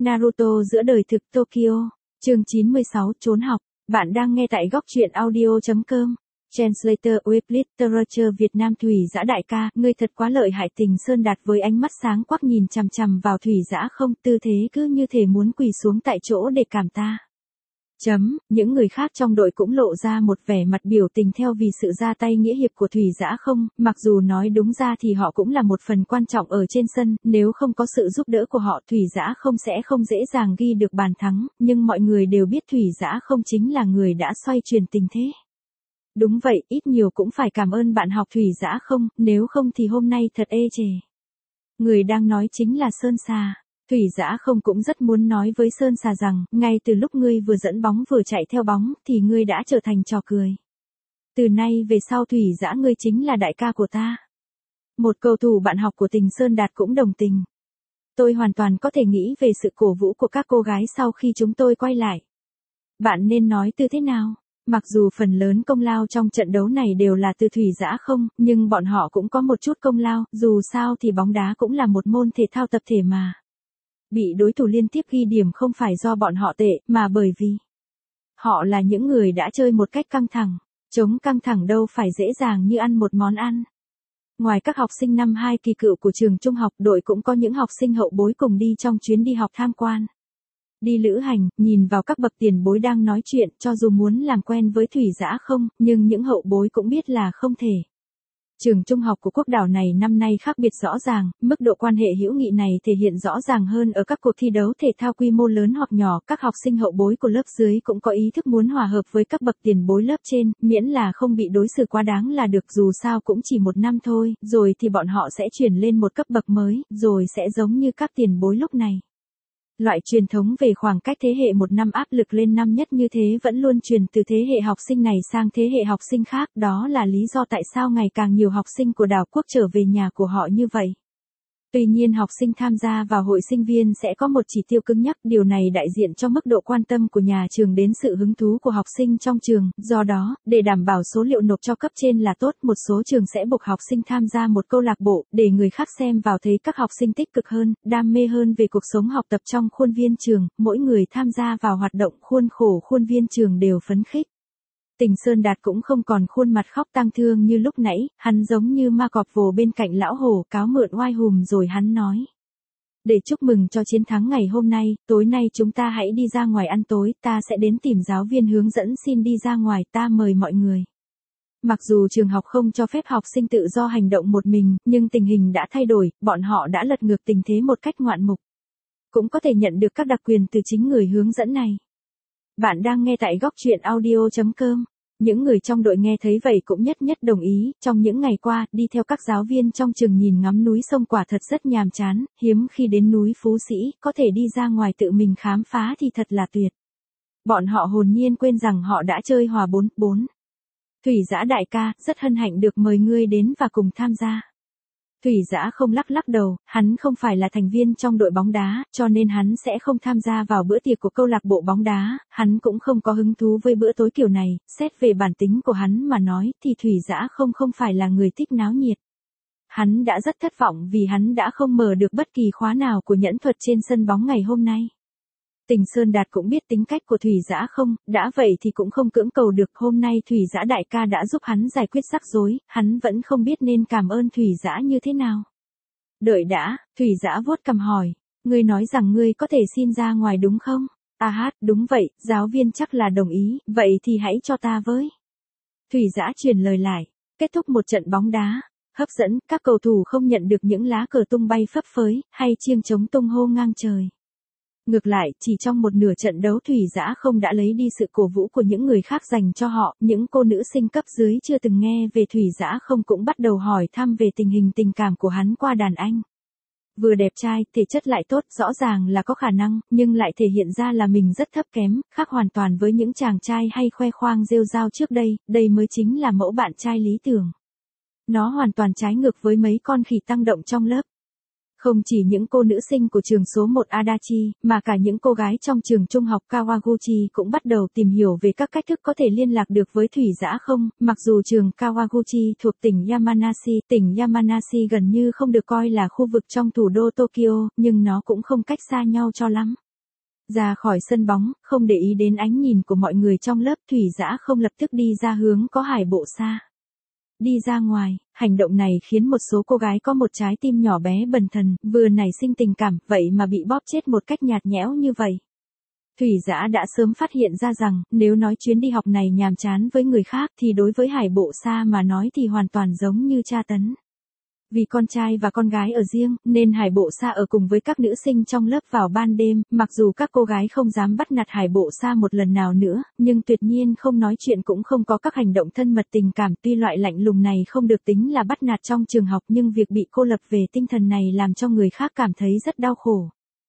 Naruto giữa đời thực Tokyo, chương 96 trốn học. Bạn đang nghe tại góc truyện audio.com. Translator with Literature Việt Nam. Thủy Dã đại ca, ngươi thật quá lợi hại. Tình Sơn Đạt với ánh mắt sáng quắc nhìn chằm chằm vào Thủy Dã không, tư thế cứ như thể muốn quỳ xuống tại chỗ để cảm ta. Những người khác trong đội cũng lộ ra một vẻ mặt biểu tình theo vì sự ra tay nghĩa hiệp của Thủy Dã không, mặc dù nói đúng ra thì họ cũng là một phần quan trọng ở trên sân, nếu không có sự giúp đỡ của họ Thủy Dã không sẽ không dễ dàng ghi được bàn thắng, nhưng mọi người đều biết Thủy Dã không chính là người đã xoay chuyển tình thế. Đúng vậy, ít nhiều cũng phải cảm ơn bạn học Thủy Dã không, nếu không thì hôm nay thật ê chề. Người đang nói chính là Sơn Xà. Thủy Dã không cũng rất muốn nói với Sơn Xà rằng, ngay từ lúc ngươi vừa dẫn bóng vừa chạy theo bóng, thì ngươi đã trở thành trò cười. Từ nay về sau Thủy Dã ngươi chính là đại ca của ta. Một cầu thủ bạn học của Tình Sơn Đạt cũng đồng tình. Tôi hoàn toàn có thể nghĩ về sự cổ vũ của các cô gái sau khi chúng tôi quay lại. Bạn nên nói từ thế nào? Mặc dù phần lớn công lao trong trận đấu này đều là từ Thủy Dã không, nhưng bọn họ cũng có một chút công lao, dù sao thì bóng đá cũng là một môn thể thao tập thể mà. Bị đối thủ liên tiếp ghi điểm không phải do bọn họ tệ, mà bởi vì họ là những người đã chơi một cách căng thẳng. Chống căng thẳng đâu phải dễ dàng như ăn một món ăn. Ngoài các học sinh năm 2 kỳ cựu của trường trung học, đội cũng có những học sinh hậu bối cùng đi trong chuyến đi học tham quan. Đi lữ hành, nhìn vào các bậc tiền bối đang nói chuyện, cho dù muốn làm quen với Thủy Dã không, nhưng những hậu bối cũng biết là không thể. Trường trung học của quốc đảo này năm nay khác biệt rõ ràng, mức độ quan hệ hữu nghị này thể hiện rõ ràng hơn ở các cuộc thi đấu thể thao quy mô lớn hoặc nhỏ, các học sinh hậu bối của lớp dưới cũng có ý thức muốn hòa hợp với các bậc tiền bối lớp trên, miễn là không bị đối xử quá đáng là được, dù sao cũng chỉ một năm thôi, rồi thì bọn họ sẽ chuyển lên một cấp bậc mới, rồi sẽ giống như các tiền bối lúc này. Loại truyền thống về khoảng cách thế hệ một năm áp lực lên năm nhất như thế vẫn luôn truyền từ thế hệ học sinh này sang thế hệ học sinh khác, đó là lý do tại sao ngày càng nhiều học sinh của đảo quốc trở về nhà của họ như vậy. Tuy nhiên học sinh tham gia vào hội sinh viên sẽ có một chỉ tiêu cứng nhắc, điều này đại diện cho mức độ quan tâm của nhà trường đến sự hứng thú của học sinh trong trường, do đó, để đảm bảo số liệu nộp cho cấp trên là tốt, một số trường sẽ buộc học sinh tham gia một câu lạc bộ, để người khác xem vào thấy các học sinh tích cực hơn, đam mê hơn về cuộc sống học tập trong khuôn viên trường, mỗi người tham gia vào hoạt động khuôn khổ khuôn viên trường đều phấn khích. Tình Sơn Đạt cũng không còn khuôn mặt khóc tang thương như lúc nãy, hắn giống như ma cọp vồ bên cạnh lão hổ cáo mượn oai hùm rồi hắn nói. Để chúc mừng cho chiến thắng ngày hôm nay, tối nay chúng ta hãy đi ra ngoài ăn tối, ta sẽ đến tìm giáo viên hướng dẫn xin đi ra ngoài, ta mời mọi người. Mặc dù trường học không cho phép học sinh tự do hành động một mình, nhưng tình hình đã thay đổi, bọn họ đã lật ngược tình thế một cách ngoạn mục. Cũng có thể nhận được các đặc quyền từ chính người hướng dẫn này. Bạn đang nghe tại góc truyện audio.com. Những người trong đội nghe thấy vậy cũng nhất đồng ý, trong những ngày qua, đi theo các giáo viên trong trường nhìn ngắm núi sông quả thật rất nhàm chán, hiếm khi đến núi Phú Sĩ, có thể đi ra ngoài tự mình khám phá thì thật là tuyệt. Bọn họ hồn nhiên quên rằng họ đã chơi hòa 4-4. Thủy Dã đại ca, rất hân hạnh được mời ngươi đến và cùng tham gia. Thủy Dã không lắc đầu, hắn không phải là thành viên trong đội bóng đá, cho nên hắn sẽ không tham gia vào bữa tiệc của câu lạc bộ bóng đá, hắn cũng không có hứng thú với bữa tối kiểu này, xét về bản tính của hắn mà nói thì Thủy Dã không phải là người thích náo nhiệt. Hắn đã rất thất vọng vì hắn đã không mở được bất kỳ khóa nào của nhẫn thuật trên sân bóng ngày hôm nay. Tình Sơn Đạt cũng biết tính cách của Thủy Dã không, đã vậy thì cũng không cưỡng cầu được, hôm nay Thủy Dã đại ca đã giúp hắn giải quyết rắc rối, hắn vẫn không biết nên cảm ơn Thủy Dã như thế nào. Đợi đã, Thủy Dã vuốt cằm hỏi, ngươi nói rằng ngươi có thể xin ra ngoài đúng không? Đúng vậy, giáo viên chắc là đồng ý, vậy thì hãy cho ta với. Thủy Dã truyền lời lại, kết thúc một trận bóng đá, hấp dẫn, các cầu thủ không nhận được những lá cờ tung bay phấp phới, hay chiêng trống tung hô ngang trời. Ngược lại, chỉ trong một nửa trận đấu Thủy Dã không đã lấy đi sự cổ vũ của những người khác dành cho họ, những cô nữ sinh cấp dưới chưa từng nghe về Thủy Dã không cũng bắt đầu hỏi thăm về tình hình tình cảm của hắn qua đàn anh. Vừa đẹp trai, thể chất lại tốt, rõ ràng là có khả năng, nhưng lại thể hiện ra là mình rất thấp kém, khác hoàn toàn với những chàng trai hay khoe khoang rêu rao trước đây mới chính là mẫu bạn trai lý tưởng. Nó hoàn toàn trái ngược với mấy con khỉ tăng động trong lớp. Không chỉ những cô nữ sinh của trường số 1 Adachi, mà cả những cô gái trong trường trung học Kawaguchi cũng bắt đầu tìm hiểu về các cách thức có thể liên lạc được với Thủy Dã không, mặc dù trường Kawaguchi thuộc tỉnh Yamanashi gần như không được coi là khu vực trong thủ đô Tokyo, nhưng nó cũng không cách xa nhau cho lắm. Ra khỏi sân bóng, không để ý đến ánh nhìn của mọi người trong lớp, Thủy Dã không lập tức đi ra hướng có Hải Bộ Sa. Đi ra ngoài, hành động này khiến một số cô gái có một trái tim nhỏ bé bần thần, vừa nảy sinh tình cảm, vậy mà bị bóp chết một cách nhạt nhẽo như vậy. Thủy Dã đã sớm phát hiện ra rằng, nếu nói chuyến đi học này nhàm chán với người khác thì đối với Hải Bộ Sa mà nói thì hoàn toàn giống như tra tấn. Vì con trai và con gái ở riêng, nên Hải Bộ Sa ở cùng với các nữ sinh trong lớp vào ban đêm, mặc dù các cô gái không dám bắt nạt Hải Bộ Sa một lần nào nữa, nhưng tuyệt nhiên không nói chuyện cũng không có các hành động thân mật tình cảm. Tuy loại lạnh lùng này không được tính là bắt nạt trong trường học, nhưng việc bị cô lập về tinh thần này làm cho người khác cảm thấy rất đau khổ.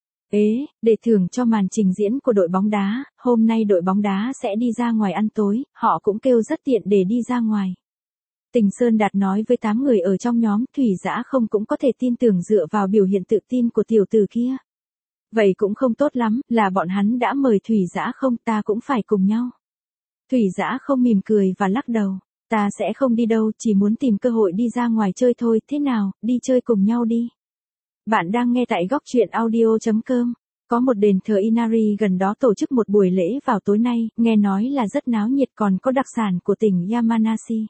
Để thưởng cho màn trình diễn của đội bóng đá, hôm nay đội bóng đá sẽ đi ra ngoài ăn tối, họ cũng kêu rất tiện để đi ra ngoài. Tình Sơn Đạt nói với 8 người ở trong nhóm, Thủy Dã không cũng có thể tin tưởng dựa vào biểu hiện tự tin của tiểu tử kia. Vậy cũng không tốt lắm, là bọn hắn đã mời Thủy Dã không, ta cũng phải cùng nhau. Thủy Dã không mỉm cười và lắc đầu, ta sẽ không đi đâu, chỉ muốn tìm cơ hội đi ra ngoài chơi thôi, thế nào, đi chơi cùng nhau đi. Bạn đang nghe tại góc truyện audio.com. Có một đền thờ Inari gần đó tổ chức một buổi lễ vào tối nay, nghe nói là rất náo nhiệt, còn có đặc sản của tỉnh Yamanashi.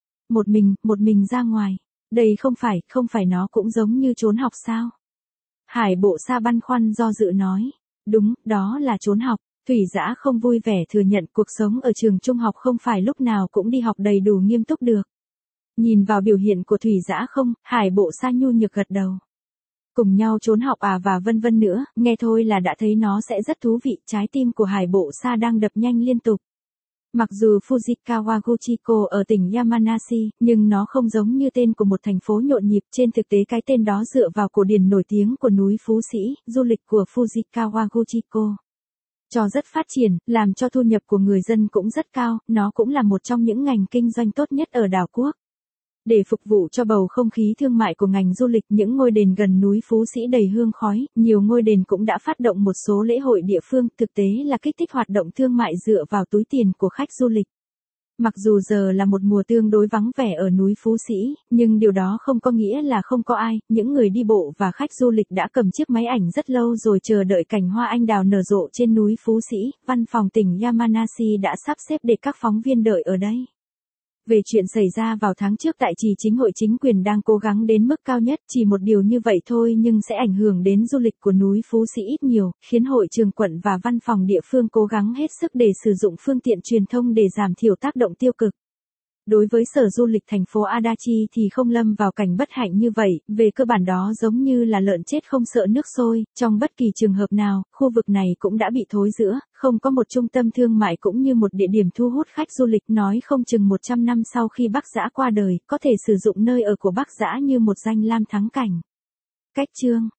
Một mình ra ngoài. Đây không phải nó cũng giống như trốn học sao? Hải Bộ Sa băn khoăn do dự nói. Đúng, đó là trốn học. Thủy Dã không vui vẻ thừa nhận cuộc sống ở trường trung học không phải lúc nào cũng đi học đầy đủ nghiêm túc được. Nhìn vào biểu hiện của Thủy Dã không, Hải Bộ Sa nhu nhược gật đầu. Cùng nhau trốn học và vân vân nữa, nghe thôi là đã thấy nó sẽ rất thú vị, trái tim của Hải Bộ Sa đang đập nhanh liên tục. Mặc dù Fujikawa Gochiko ở tỉnh Yamanashi, nhưng nó không giống như tên của một thành phố nhộn nhịp, trên thực tế cái tên đó dựa vào cổ điển nổi tiếng của núi Phú Sĩ, du lịch của Fujikawa Gochiko. Cho rất phát triển, làm cho thu nhập của người dân cũng rất cao, nó cũng là một trong những ngành kinh doanh tốt nhất ở đảo quốc. Để phục vụ cho bầu không khí thương mại của ngành du lịch, những ngôi đền gần núi Phú Sĩ đầy hương khói, nhiều ngôi đền cũng đã phát động một số lễ hội địa phương, thực tế là kích thích hoạt động thương mại dựa vào túi tiền của khách du lịch. Mặc dù giờ là một mùa tương đối vắng vẻ ở núi Phú Sĩ, nhưng điều đó không có nghĩa là không có ai, những người đi bộ và khách du lịch đã cầm chiếc máy ảnh rất lâu rồi chờ đợi cảnh hoa anh đào nở rộ trên núi Phú Sĩ. Văn phòng tỉnh Yamanashi đã sắp xếp để các phóng viên đợi ở đây. Về chuyện xảy ra vào tháng trước tại Trì Chính hội, chính quyền đang cố gắng đến mức cao nhất, chỉ một điều như vậy thôi nhưng sẽ ảnh hưởng đến du lịch của núi Phú Sĩ ít nhiều, khiến hội trường quận và văn phòng địa phương cố gắng hết sức để sử dụng phương tiện truyền thông để giảm thiểu tác động tiêu cực. Đối với Sở Du lịch thành phố Adachi thì không lâm vào cảnh bất hạnh như vậy, về cơ bản đó giống như là lợn chết không sợ nước sôi, trong bất kỳ trường hợp nào, khu vực này cũng đã bị thối rữa, không có một trung tâm thương mại cũng như một địa điểm thu hút khách du lịch, nói không chừng 100 năm sau khi Bác Dã qua đời, có thể sử dụng nơi ở của Bác Dã như một danh lam thắng cảnh. Cách chương